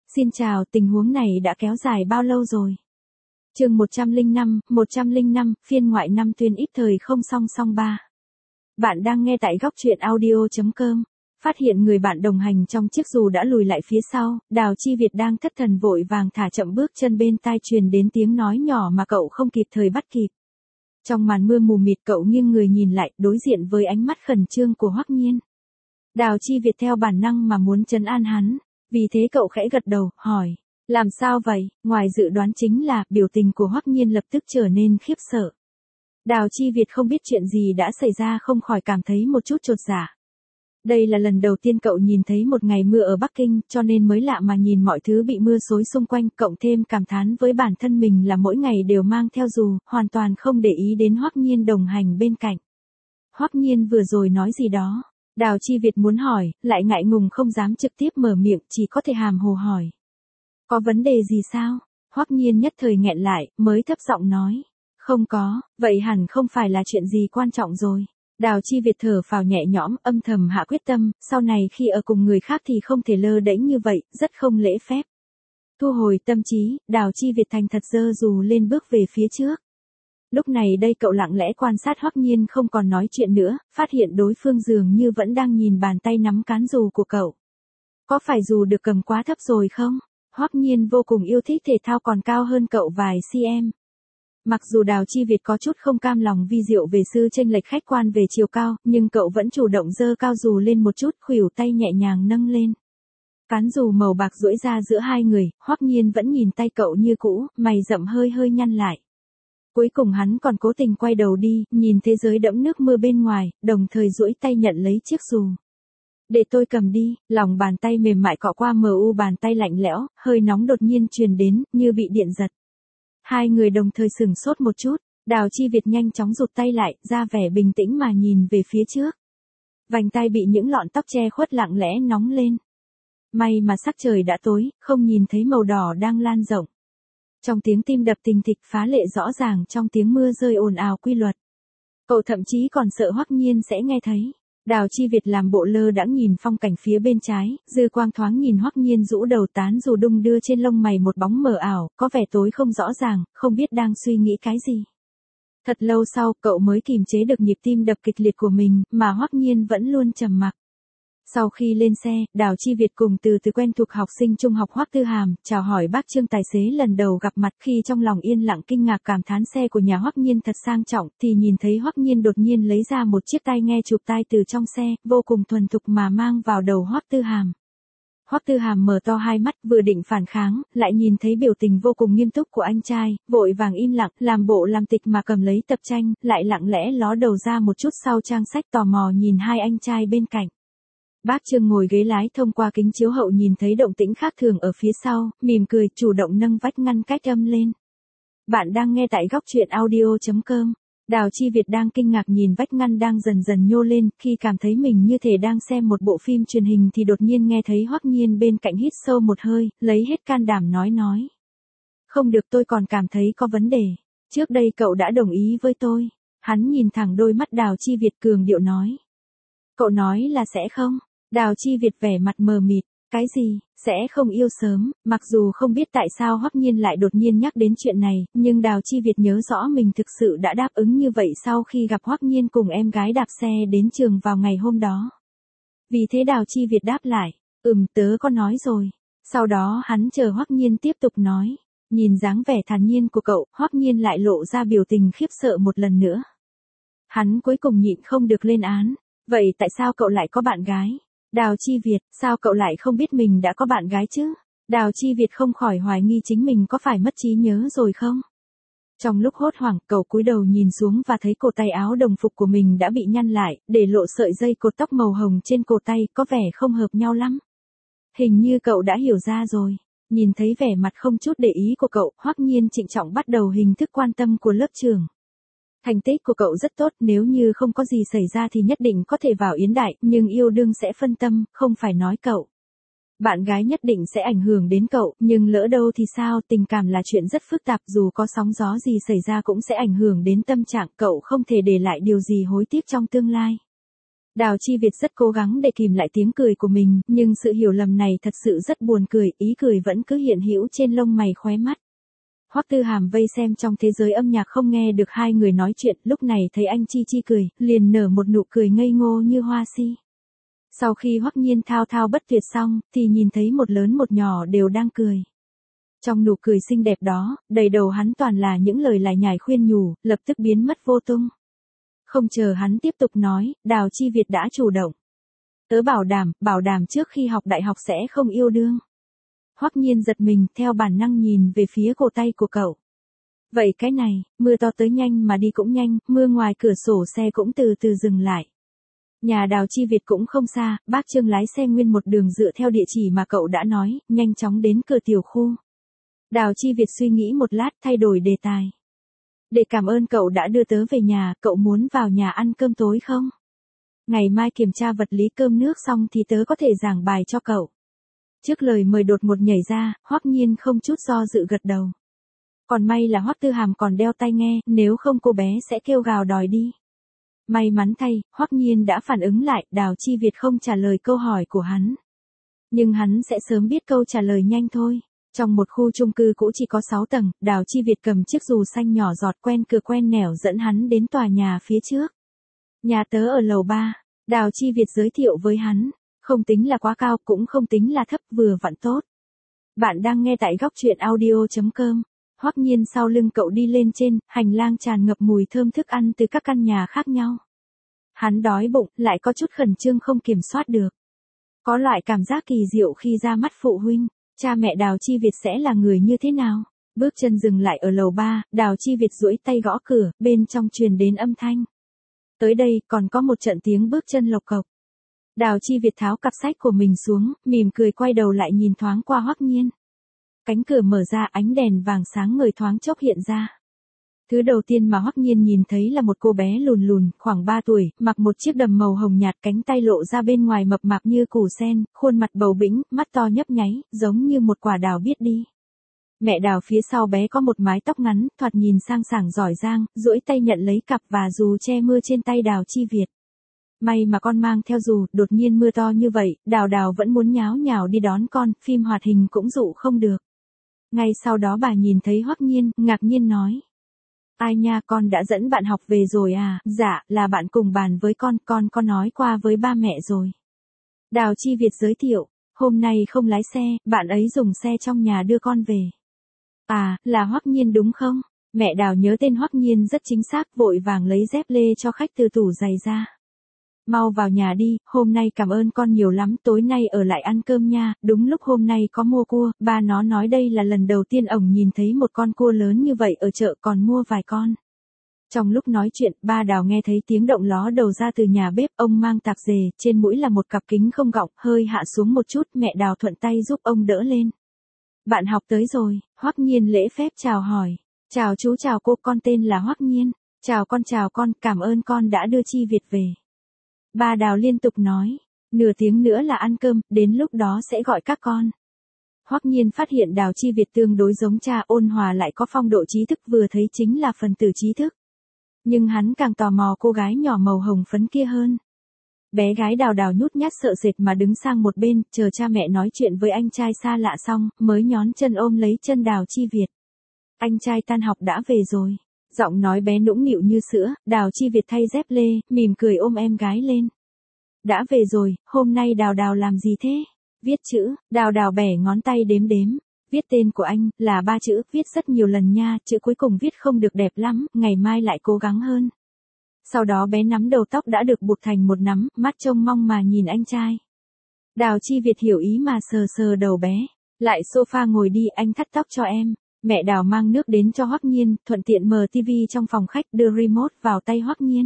Xin chào, tình huống này đã kéo dài bao lâu rồi? Chương 105, phiên ngoại năm tuyên ít thời không song song 3. Bạn đang nghe tại góc truyện audio.com. Phát hiện người bạn đồng hành trong chiếc dù đã lùi lại phía sau, Đào Chi Việt đang thất thần vội vàng thả chậm bước chân, bên tai truyền đến tiếng nói nhỏ mà cậu không kịp thời bắt kịp. Trong màn mưa mù mịt, cậu nghiêng người nhìn lại, đối diện với ánh mắt khẩn trương của Hoắc Nhiên. Đào Chi Việt theo bản năng mà muốn trấn an hắn, vì thế cậu khẽ gật đầu, hỏi, làm sao vậy? Ngoài dự đoán chính là, biểu tình của Hoắc Nhiên lập tức trở nên khiếp sợ. Đào Chi Việt không biết chuyện gì đã xảy ra, không khỏi cảm thấy một chút chột dạ. Đây là lần đầu tiên cậu nhìn thấy một ngày mưa ở Bắc Kinh, cho nên mới lạ mà nhìn mọi thứ bị mưa xối xung quanh, cộng thêm cảm thán với bản thân mình là mỗi ngày đều mang theo dù, hoàn toàn không để ý đến Hoắc Nhiên đồng hành bên cạnh. Hoắc Nhiên vừa rồi nói gì đó? Đào Chi Việt muốn hỏi, lại ngại ngùng không dám trực tiếp mở miệng, chỉ có thể hàm hồ hỏi. Có vấn đề gì sao? Hoắc Nhiên nhất thời nghẹn lại, mới thấp giọng nói. Không có, vậy hẳn không phải là chuyện gì quan trọng rồi. Đào Chi Việt thở phào nhẹ nhõm, âm thầm hạ quyết tâm, sau này khi ở cùng người khác thì không thể lơ đễnh như vậy, rất không lễ phép. Thu hồi tâm trí, Đào Chi Việt thành thật giơ dù lên bước về phía trước. Lúc này đây cậu lặng lẽ quan sát Hoắc Nhiên, không còn nói chuyện nữa, phát hiện đối phương dường như vẫn đang nhìn bàn tay nắm cán dù của cậu. Có phải dù được cầm quá thấp rồi không? Hoắc Nhiên vô cùng yêu thích thể thao, còn cao hơn cậu vài cm. Mặc dù Đào Chi Việt có chút không cam lòng vi diệu về sự chênh lệch khách quan về chiều cao, nhưng cậu vẫn chủ động giơ cao dù lên một chút, khuỷu tay nhẹ nhàng nâng lên. Cán dù màu bạc duỗi ra giữa hai người, Hoắc Nhiên vẫn nhìn tay cậu như cũ, mày rậm hơi hơi nhăn lại. Cuối cùng hắn còn cố tình quay đầu đi, nhìn thế giới đẫm nước mưa bên ngoài, đồng thời duỗi tay nhận lấy chiếc dù. Để tôi cầm đi, lòng bàn tay mềm mại cọ qua bàn tay lạnh lẽo, hơi nóng đột nhiên truyền đến, như bị điện giật. Hai người đồng thời sửng sốt một chút, Đào Chi Việt nhanh chóng rụt tay lại, ra vẻ bình tĩnh mà nhìn về phía trước. Vành tay bị những lọn tóc che khuất lặng lẽ nóng lên. May mà sắc trời đã tối, không nhìn thấy màu đỏ đang lan rộng. Trong tiếng tim đập thình thịch phá lệ rõ ràng, trong tiếng mưa rơi ồn ào quy luật. Cậu thậm chí còn sợ Hoắc Nhiên sẽ nghe thấy. Đào Chi Việt làm bộ lơ đãng nhìn phong cảnh phía bên trái, dư quang thoáng nhìn Hoắc Nhiên rũ đầu tán dù đung đưa trên lông mày một bóng mờ ảo, có vẻ tối không rõ ràng, không biết đang suy nghĩ cái gì. Thật lâu sau, cậu mới kiềm chế được nhịp tim đập kịch liệt của mình, mà Hoắc Nhiên vẫn luôn trầm mặc. Sau khi lên xe, Đào Chi Việt cùng từ quen thuộc học sinh trung học Hoắc Tư Hàm, chào hỏi bác Trương tài xế lần đầu gặp mặt. Khi trong lòng yên lặng kinh ngạc cảm thán xe của nhà Hoắc Nhiên thật sang trọng, thì nhìn thấy Hoắc Nhiên đột nhiên lấy ra một chiếc tai nghe chụp tai từ trong xe, vô cùng thuần thục mà mang vào đầu Hoắc Tư Hàm. Hoắc Tư Hàm mở to hai mắt, vừa định phản kháng, lại nhìn thấy biểu tình vô cùng nghiêm túc của anh trai, vội vàng im lặng, làm bộ làm tịch mà cầm lấy tập tranh, lại lặng lẽ ló đầu ra một chút sau trang sách, tò mò nhìn hai anh trai bên cạnh. Bác Trương ngồi ghế lái, thông qua kính chiếu hậu nhìn thấy động tĩnh khác thường ở phía sau, mỉm cười, chủ động nâng vách ngăn cách âm lên. Bạn đang nghe tại góc truyện audio.com. Đào Chi Việt đang kinh ngạc nhìn vách ngăn đang dần dần nhô lên, khi cảm thấy mình như thể đang xem một bộ phim truyền hình thì đột nhiên nghe thấy Hoắc Nhiên bên cạnh hít sâu một hơi, lấy hết can đảm nói. Không được, tôi còn cảm thấy có vấn đề. Trước đây cậu đã đồng ý với tôi. Hắn nhìn thẳng đôi mắt Đào Chi Việt, cường điệu nói. Cậu nói là sẽ không? Đào Chi Việt vẻ mặt mờ mịt, cái gì, sẽ không yêu sớm. Mặc dù không biết tại sao Hoắc Nhiên lại đột nhiên nhắc đến chuyện này, nhưng Đào Chi Việt nhớ rõ mình thực sự đã đáp ứng như vậy sau khi gặp Hoắc Nhiên cùng em gái đạp xe đến trường vào ngày hôm đó. Vì thế Đào Chi Việt đáp lại, tớ có nói rồi. Sau đó hắn chờ Hoắc Nhiên tiếp tục nói. Nhìn dáng vẻ thản nhiên của cậu, Hoắc Nhiên lại lộ ra biểu tình khiếp sợ một lần nữa. Hắn cuối cùng nhịn không được lên án. Vậy tại sao cậu lại có bạn gái? Đào Chi Việt, sao cậu lại không biết mình đã có bạn gái chứ? Đào Chi Việt không khỏi hoài nghi chính mình có phải mất trí nhớ rồi không? Trong lúc hốt hoảng, cậu cúi đầu nhìn xuống và thấy cổ tay áo đồng phục của mình đã bị nhăn lại, để lộ sợi dây cột tóc màu hồng trên cổ tay, có vẻ không hợp nhau lắm. Hình như cậu đã hiểu ra rồi. Nhìn thấy vẻ mặt không chút để ý của cậu, Hoắc Nhiên trịnh trọng bắt đầu hình thức quan tâm của lớp trưởng. Thành tích của cậu rất tốt, nếu như không có gì xảy ra thì nhất định có thể vào Yến Đại, nhưng yêu đương sẽ phân tâm, không phải nói cậu. Bạn gái nhất định sẽ ảnh hưởng đến cậu, nhưng lỡ đâu thì sao, tình cảm là chuyện rất phức tạp, dù có sóng gió gì xảy ra cũng sẽ ảnh hưởng đến tâm trạng, cậu không thể để lại điều gì hối tiếc trong tương lai. Đào Chi Việt rất cố gắng để kìm lại tiếng cười của mình, nhưng sự hiểu lầm này thật sự rất buồn cười, ý cười vẫn cứ hiện hữu trên lông mày khóe mắt. Hoắc Tư Hàm vây xem trong thế giới âm nhạc không nghe được hai người nói chuyện, lúc này thấy anh Chi Chi cười, liền nở một nụ cười ngây ngô như hoa si. Sau khi Hoắc Nhiên thao thao bất tuyệt xong, thì nhìn thấy một lớn một nhỏ đều đang cười. Trong nụ cười xinh đẹp đó, đầy đầu hắn toàn là những lời lải nhải khuyên nhủ, lập tức biến mất vô tung. Không chờ hắn tiếp tục nói, Đào Chi Việt đã chủ động. Tớ bảo đảm trước khi học đại học sẽ không yêu đương. Hoắc Nhiên giật mình, theo bản năng nhìn về phía cổ tay của cậu. Vậy cái này, mưa to tới nhanh mà đi cũng nhanh, mưa ngoài cửa sổ xe cũng từ từ dừng lại. Nhà Đào Chi Việt cũng không xa, bác Trương lái xe nguyên một đường dựa theo địa chỉ mà cậu đã nói, nhanh chóng đến cửa tiểu khu. Đào Chi Việt suy nghĩ một lát thay đổi đề tài. Để cảm ơn cậu đã đưa tớ về nhà, cậu muốn vào nhà ăn cơm tối không? Ngày mai kiểm tra vật lý cơm nước xong thì tớ có thể giảng bài cho cậu. Trước lời mời đột ngột nhảy ra, Hoắc Nhiên không chút do dự gật đầu. Còn may là Hoắc Tư Hàm còn đeo tai nghe, nếu không cô bé sẽ kêu gào đòi đi. May mắn thay, Hoắc Nhiên đã phản ứng lại, Đào Chi Việt không trả lời câu hỏi của hắn. Nhưng hắn sẽ sớm biết câu trả lời nhanh thôi. Trong một khu chung cư cũ chỉ có 6 tầng, Đào Chi Việt cầm chiếc dù xanh nhỏ giọt quen cửa quen nẻo dẫn hắn đến tòa nhà phía trước. Nhà tớ ở lầu 3, Đào Chi Việt giới thiệu với hắn, không tính là quá cao cũng không tính là thấp, vừa vặn tốt. Bạn đang nghe tại góc truyện audio.com. Hoắc Nhiên sau lưng cậu đi lên trên, hành lang tràn ngập mùi thơm thức ăn từ các căn nhà khác nhau. Hắn đói bụng, lại có chút khẩn trương không kiểm soát được. Có loại cảm giác kỳ diệu khi ra mắt phụ huynh. Cha mẹ Đào Chi Việt sẽ là người như thế nào? Bước chân dừng lại ở lầu 3, Đào Chi Việt duỗi tay gõ cửa, bên trong truyền đến âm thanh. Tới đây, còn có một trận tiếng bước chân lộc cộc. Đào Chi Việt tháo cặp sách của mình xuống, mỉm cười quay đầu lại nhìn thoáng qua Hoắc Nhiên. Cánh cửa mở ra, ánh đèn vàng sáng ngời thoáng chốc hiện ra. Thứ đầu tiên mà Hoắc Nhiên nhìn thấy là một cô bé lùn lùn, khoảng 3 tuổi, mặc một chiếc đầm màu hồng nhạt, cánh tay lộ ra bên ngoài mập mạp như củ sen, khuôn mặt bầu bĩnh, mắt to nhấp nháy, giống như một quả đào biết đi. Mẹ Đào phía sau bé có một mái tóc ngắn, thoạt nhìn sang sảng giỏi giang, duỗi tay nhận lấy cặp và dù che mưa trên tay Đào Chi Việt. May mà con mang theo dù, đột nhiên mưa to như vậy, Đào vẫn muốn nháo nhào đi đón con, phim hoạt hình cũng dụ không được. Ngay sau đó bà nhìn thấy Hoắc Nhiên, ngạc nhiên nói. Ai nha, con đã dẫn bạn học về rồi à? Dạ, là bạn cùng bàn với con có nói qua với ba mẹ rồi. Đào Chi Việt giới thiệu, hôm nay không lái xe, bạn ấy dùng xe trong nhà đưa con về. À, là Hoắc Nhiên đúng không? Mẹ Đào nhớ tên Hoắc Nhiên rất chính xác, vội vàng lấy dép lê cho khách từ tủ giày ra. Mau vào nhà đi, hôm nay cảm ơn con nhiều lắm, tối nay ở lại ăn cơm nha, đúng lúc hôm nay có mua cua, ba nó nói đây là lần đầu tiên ổng nhìn thấy một con cua lớn như vậy ở chợ còn mua vài con. Trong lúc nói chuyện, ba Đào nghe thấy tiếng động ló đầu ra từ nhà bếp, ông mang tạp dề, trên mũi là một cặp kính không gọng, hơi hạ xuống một chút, mẹ Đào thuận tay giúp ông đỡ lên. Bạn học tới rồi, Hoắc Nhiên lễ phép chào hỏi. Chào chú chào cô, con tên là Hoắc Nhiên. Chào con, cảm ơn con đã đưa Chi Việt về. Ba Đào liên tục nói, nửa tiếng nữa là ăn cơm, đến lúc đó sẽ gọi các con. Hoắc Nhiên phát hiện Đào Chi Việt tương đối giống cha, ôn hòa lại có phong độ trí thức, vừa thấy chính là phần tử trí thức. Nhưng hắn càng tò mò cô gái nhỏ màu hồng phấn kia hơn. Bé gái Đào nhút nhát sợ sệt mà đứng sang một bên, chờ cha mẹ nói chuyện với anh trai xa lạ xong, mới nhón chân ôm lấy chân Đào Chi Việt. Anh trai tan học đã về rồi. Giọng nói bé nũng nịu như sữa, Đào Chi Việt thay dép lê, mỉm cười ôm em gái lên. Đã về rồi, hôm nay Đào làm gì thế? Viết chữ, Đào bẻ ngón tay đếm. Viết tên của anh, là 3 chữ, viết rất nhiều lần nha, chữ cuối cùng viết không được đẹp lắm, ngày mai lại cố gắng hơn. Sau đó bé nắm đầu tóc đã được buộc thành một nắm, mắt trông mong mà nhìn anh trai. Đào Chi Việt hiểu ý mà sờ đầu bé. Lại sofa ngồi đi, anh thắt tóc cho em. Mẹ Đào mang nước đến cho Hoắc Nhiên, thuận tiện mở tivi trong phòng khách, đưa remote vào tay Hoắc Nhiên.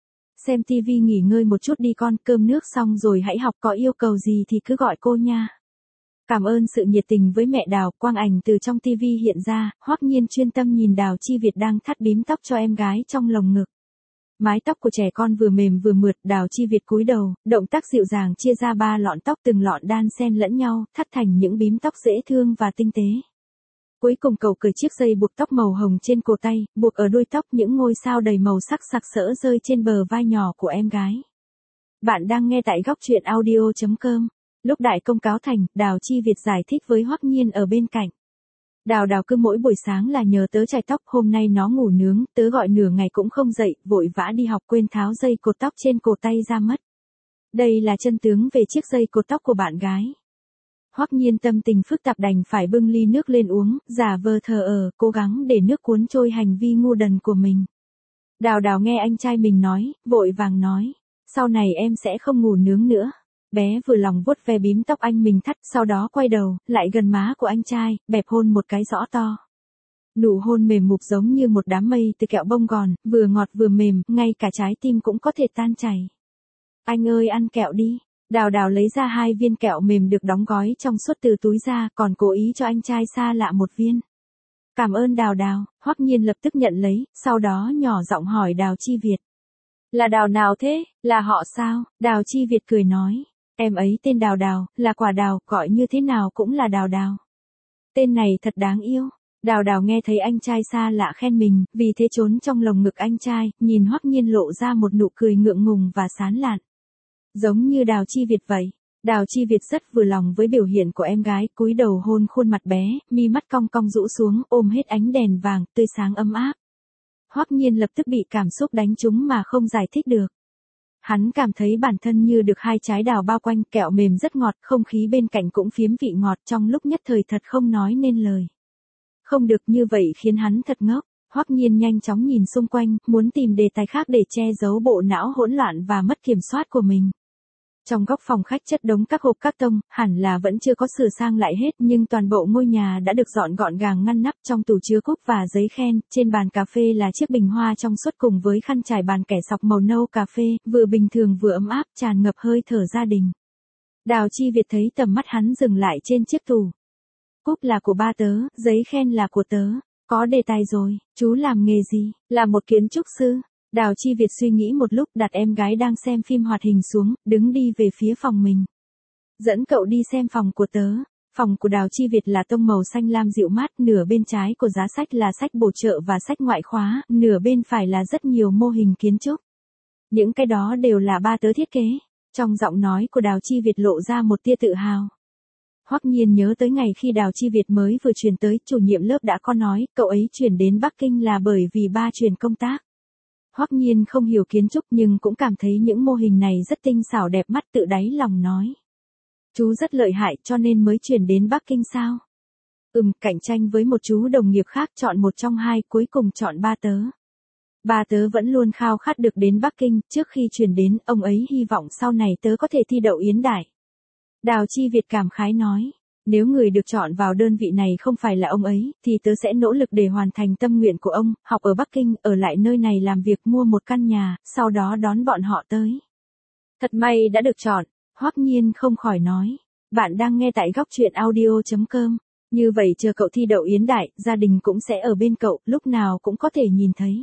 Xem tivi nghỉ ngơi một chút đi con, cơm nước xong rồi hãy học, có yêu cầu gì thì cứ gọi cô nha. Cảm ơn sự nhiệt tình với mẹ Đào, quang ảnh từ trong tivi hiện ra, Hoắc Nhiên chuyên tâm nhìn Đào Chi Việt đang thắt bím tóc cho em gái trong lồng ngực. Mái tóc của trẻ con vừa mềm vừa mượt, Đào Chi Việt cúi đầu, động tác dịu dàng chia ra 3 lọn tóc, từng lọn đan xen lẫn nhau, thắt thành những bím tóc dễ thương và tinh tế. Cuối cùng cậu cởi chiếc dây buộc tóc màu hồng trên cổ tay, buộc ở đuôi tóc, những ngôi sao đầy màu sắc sặc sỡ rơi trên bờ vai nhỏ của em gái. Bạn đang nghe tại góc truyện audio.com. Lúc đại công cáo thành, Đào Chi Việt giải thích với Hoắc Nhiên ở bên cạnh. Đào Đào cứ mỗi buổi sáng là nhờ tớ chải tóc, hôm nay nó ngủ nướng, tớ gọi nửa ngày cũng không dậy, vội vã đi học quên tháo dây cột tóc trên cổ tay ra mất. Đây là chân tướng về chiếc dây cột tóc của bạn gái. Hoắc Nhiên tâm tình phức tạp đành phải bưng ly nước lên uống, giả vờ thờ cố gắng để nước cuốn trôi hành vi ngu đần của mình. Đào Đào nghe anh trai mình nói, vội vàng nói, sau này em sẽ không ngủ nướng nữa. Bé vừa lòng vuốt ve bím tóc anh mình thắt, sau đó quay đầu, lại gần má của anh trai, bẹp hôn một cái rõ to. Nụ hôn mềm mục giống như một đám mây từ kẹo bông gòn, vừa ngọt vừa mềm, ngay cả trái tim cũng có thể tan chảy. Anh ơi ăn kẹo đi. Đào Đào lấy ra 2 viên kẹo mềm được đóng gói trong suốt từ túi ra, còn cố ý cho anh trai xa lạ 1 viên. Cảm ơn Đào Đào, Hoắc Nhiên lập tức nhận lấy, sau đó nhỏ giọng hỏi Đào Chi Việt. Là Đào nào thế, là họ sao? Đào Chi Việt cười nói, em ấy tên Đào Đào, là quả đào, gọi như thế nào cũng là Đào Đào. Tên này thật đáng yêu. Đào Đào nghe thấy anh trai xa lạ khen mình, vì thế trốn trong lồng ngực anh trai, nhìn Hoắc Nhiên lộ ra một nụ cười ngượng ngùng và sán lạn. Giống như Đào Chi Việt vậy. Đào Chi Việt rất vừa lòng với biểu hiện của em gái, cúi đầu hôn khuôn mặt bé, mi mắt cong cong rũ xuống, ôm hết ánh đèn vàng, tươi sáng ấm áp. Hoắc Nhiên lập tức bị cảm xúc đánh trúng mà không giải thích được. Hắn cảm thấy bản thân như được 2 trái đào bao quanh, kẹo mềm rất ngọt, không khí bên cạnh cũng phiếm vị ngọt, trong lúc nhất thời thật không nói nên lời. Không được, như vậy khiến hắn thật ngốc. Hoắc Nhiên nhanh chóng nhìn xung quanh, muốn tìm đề tài khác để che giấu bộ não hỗn loạn và mất kiểm soát của mình. Trong góc phòng khách chất đống các hộp cát tông, hẳn là vẫn chưa có sửa sang lại hết, nhưng toàn bộ ngôi nhà đã được dọn gọn gàng ngăn nắp, trong tủ chứa cúp và giấy khen, trên bàn cà phê là chiếc bình hoa trong suốt cùng với khăn trải bàn kẻ sọc màu nâu cà phê, vừa bình thường vừa ấm áp, tràn ngập hơi thở gia đình. Đào Chi Việt thấy tầm mắt hắn dừng lại trên chiếc tủ. Cúp là của ba tớ, giấy khen là của tớ. Có đề tài rồi, chú làm nghề gì? Là một kiến trúc sư. Đào Chi Việt suy nghĩ một lúc, đặt em gái đang xem phim hoạt hình xuống, đứng đi về phía phòng mình. Dẫn cậu đi xem phòng của tớ. Phòng của Đào Chi Việt là tông màu xanh lam dịu mát, nửa bên trái của giá sách là sách bổ trợ và sách ngoại khóa, nửa bên phải là rất nhiều mô hình kiến trúc. Những cái đó đều là ba tớ thiết kế. Trong giọng nói của Đào Chi Việt lộ ra một tia tự hào. Hoắc Nhiên nhớ tới ngày khi Đào Chi Việt mới vừa chuyển tới, chủ nhiệm lớp đã có nói, cậu ấy chuyển đến Bắc Kinh là bởi vì ba chuyển công tác. Hoắc Nhiên không hiểu kiến trúc nhưng cũng cảm thấy những mô hình này rất tinh xảo đẹp mắt, tự đáy lòng nói. Chú rất lợi hại cho nên mới chuyển đến Bắc Kinh sao? Cạnh tranh với một chú đồng nghiệp khác chọn một trong 2, cuối cùng chọn ba tớ. Ba tớ vẫn luôn khao khát được đến Bắc Kinh, trước khi chuyển đến, ông ấy hy vọng sau này tớ có thể thi đậu yến đại. Đào Chi Việt cảm khái nói, nếu người được chọn vào đơn vị này không phải là ông ấy, thì tớ sẽ nỗ lực để hoàn thành tâm nguyện của ông, học ở Bắc Kinh, ở lại nơi này làm việc, mua một căn nhà, sau đó đón bọn họ tới. Thật may đã được chọn, Hoắc Nhiên không khỏi nói. Bạn đang nghe tại góc truyện audio.com. Như vậy chờ cậu thi đậu yến đại, gia đình cũng sẽ ở bên cậu, lúc nào cũng có thể nhìn thấy.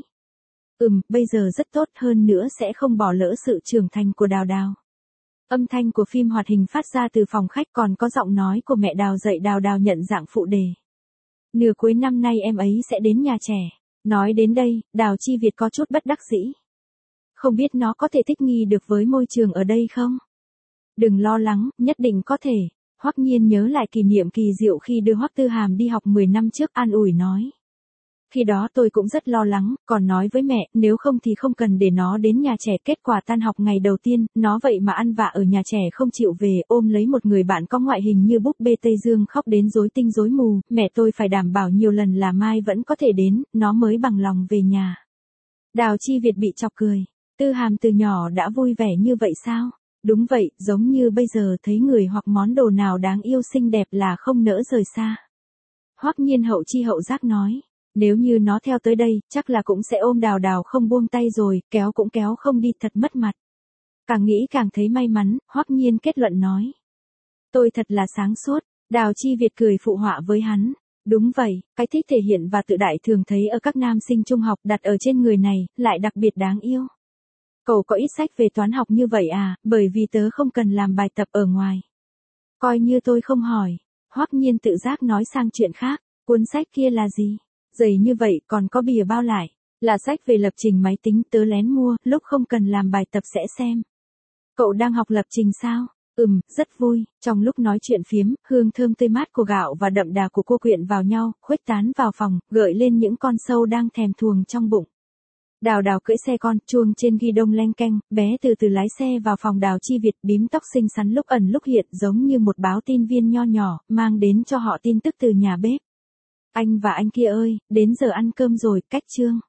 Bây giờ rất tốt, hơn nữa sẽ không bỏ lỡ sự trưởng thành của Đào Đào. Âm thanh của phim hoạt hình phát ra từ phòng khách, còn có giọng nói của mẹ Đào dạy Đào Đào nhận dạng phụ đề. Nửa cuối năm nay em ấy sẽ đến nhà trẻ. Nói đến đây, Đào Chi Việt có chút bất đắc dĩ. Không biết nó có thể thích nghi được với môi trường ở đây không? Đừng lo lắng, nhất định có thể. Hoắc Nhiên nhớ lại kỷ niệm kỳ diệu khi đưa Hoắc Tư Hàm đi học 10 năm trước, an ủi nói. Khi đó tôi cũng rất lo lắng, còn nói với mẹ, nếu không thì không cần để nó đến nhà trẻ. Kết quả tan học ngày đầu tiên, nó vậy mà ăn vạ ở nhà trẻ không chịu về, ôm lấy một người bạn có ngoại hình như búp bê Tây Dương khóc đến rối tinh rối mù, mẹ tôi phải đảm bảo nhiều lần là mai vẫn có thể đến, nó mới bằng lòng về nhà. Đào Chi Việt bị chọc cười. Tư Hàm từ nhỏ đã vui vẻ như vậy sao? Đúng vậy, giống như bây giờ thấy người hoặc món đồ nào đáng yêu xinh đẹp là không nỡ rời xa. Hoắc Nhiên hậu chi hậu giác nói. Nếu như nó theo tới đây, chắc là cũng sẽ ôm Đào Đào không buông tay rồi, kéo cũng kéo không đi, thật mất mặt. Càng nghĩ càng thấy may mắn, Hoắc Nhiên kết luận nói. Tôi thật là sáng suốt. Đào Chi Việt cười phụ họa với hắn. Đúng vậy, cái thích thể hiện và tự đại thường thấy ở các nam sinh trung học đặt ở trên người này, lại đặc biệt đáng yêu. Cậu có ít sách về toán học như vậy à, bởi vì tớ không cần làm bài tập ở ngoài. Coi như tôi không hỏi. Hoắc Nhiên tự giác nói sang chuyện khác. Cuốn sách kia là gì? Dày như vậy còn có bìa bao lại. Là sách về lập trình máy tính, tớ lén mua, lúc không cần làm bài tập sẽ xem. Cậu đang học lập trình sao? Rất vui. Trong lúc nói chuyện phiếm, hương thơm tươi mát của gạo và đậm đà của cô quyện vào nhau, khuếch tán vào phòng, gợi lên những con sâu đang thèm thuồng trong bụng. Đào Đào cưỡi xe con, chuông trên ghi đông leng keng, bé từ từ lái xe vào phòng Đào Chi Việt, bím tóc xinh xắn lúc ẩn lúc hiện giống như một báo tin viên nho nhỏ, mang đến cho họ tin tức từ nhà bếp. Anh và anh kia ơi, đến giờ ăn cơm rồi, cách chương.